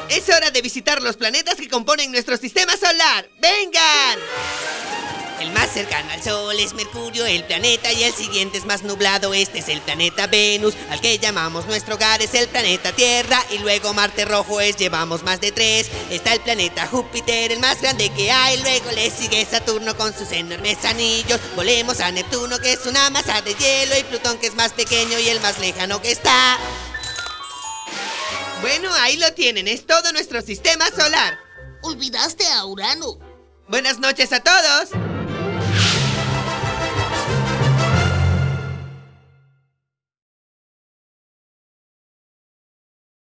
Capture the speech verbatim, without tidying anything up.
Es hora de visitar los planetas que componen nuestro sistema solar. ¡Vengan! El más cercano al Sol es Mercurio, el planeta, y el siguiente es más nublado. Este es el planeta Venus, al que llamamos nuestro hogar. Es el planeta Tierra, y luego Marte rojo es, llevamos más de tres. Está el planeta Júpiter, el más grande que hay. Luego le sigue Saturno con sus enormes anillos. Volemos a Neptuno, que es una masa de hielo, y Plutón, que es más pequeño y el más lejano que está. Bueno, ahí lo tienen, es todo nuestro sistema solar. Olvidaste a Urano. Buenas noches a todos.